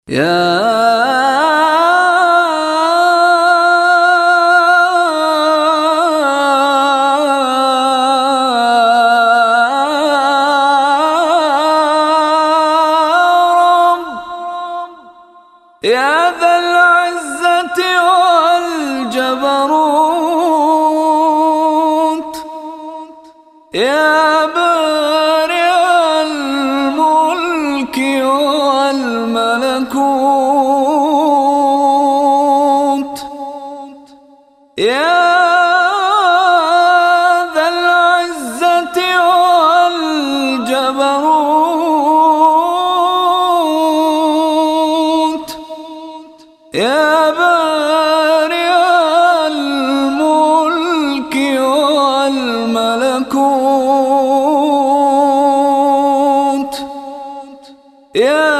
يا رب، يا ذا العزة والجبروت، يا بارئ الملك والملكوت، يا ذا العزة والجبروت، يا بارئ الملك والملكوت، يا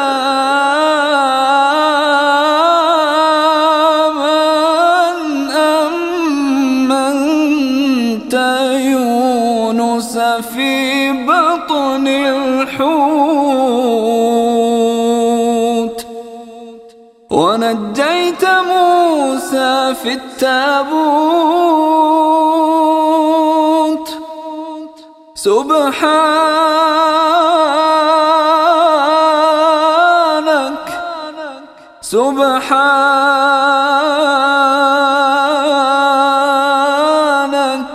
من أمنت يونس في بطن الحوت، ونجيت موسى في التابوت. سبحانك سبحانك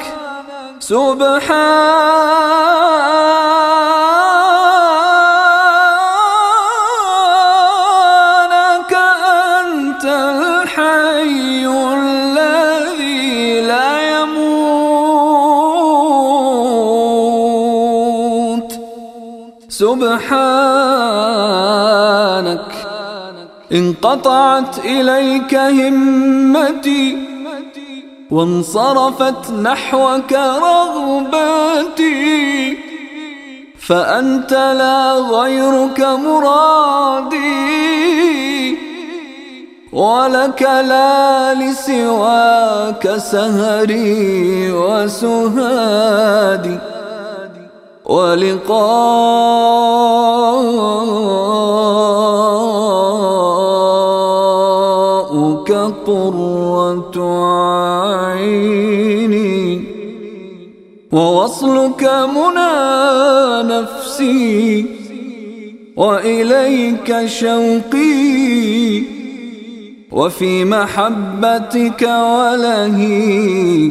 سبحانك، أنت الحي الذي لا يموت. سبحانك انقطعت إليك همتي، وانصرفت نحوك رغبتي، فأنت لا غيرك مرادي، ولك لا لسواك سهري وسهادي، ولقاؤك قرة عيني، ووصلك منى نفسي، وإليك شوقي، وفي محبتك ولهي،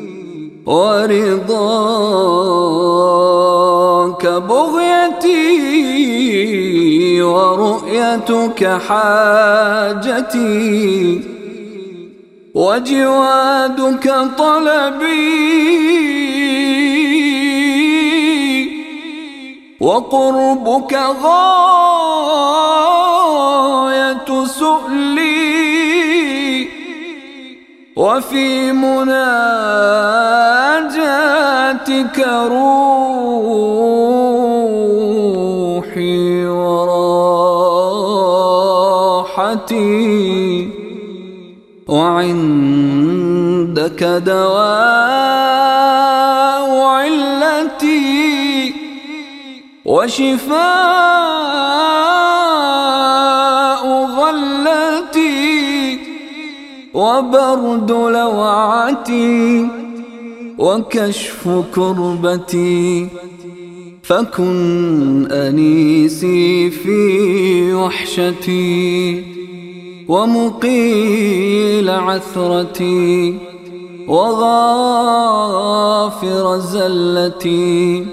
ورضاك بغيتي، ورؤيتك حاجتي، وجوادك طلبي، وقربك غاية سؤلي، وفي مناجاتك روحي وراحتي، وعندك دواء علتي، وشفاء غلتي، وبرد لوعتي، وكشف كربتي. فكن أنيسي في وحشتي، ومقيل عثرتي، وغافر زلتي،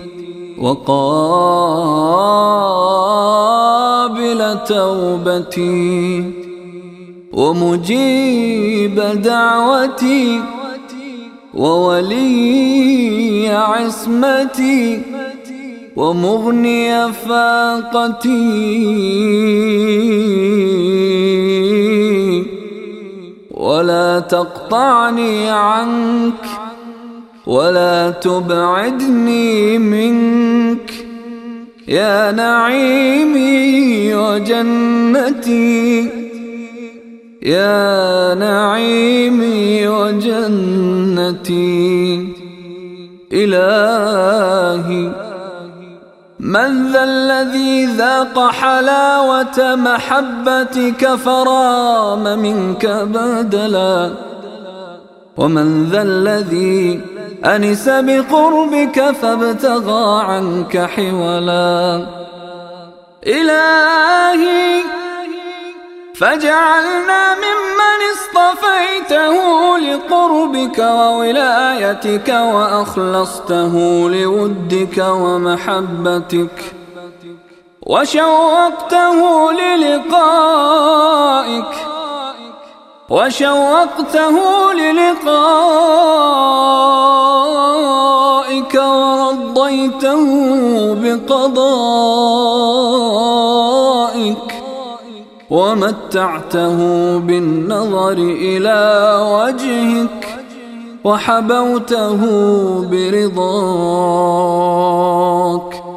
وقابل توبتي، ومجيب دعوتي، وولي عصمتي، ومغني فاقتي. ولا تقطعني عنك، ولا تبعدني منك، يا نعيمي وجنتي، يا نعيمي وجنتي. إلهي من ذا الذي ذاق حلاوة محبتك فرام منك بدلا ومن ذا الذي أنس بقربك فابتغى عنك حولا إلهي فاجعلنا ممن اصطفيته لقربك وولايتك وأخلصته لودك ومحبتك وشوقته للقائك ورضيته بقضائك ومتعته بالنظر إلى وجهك وحبوته برضاك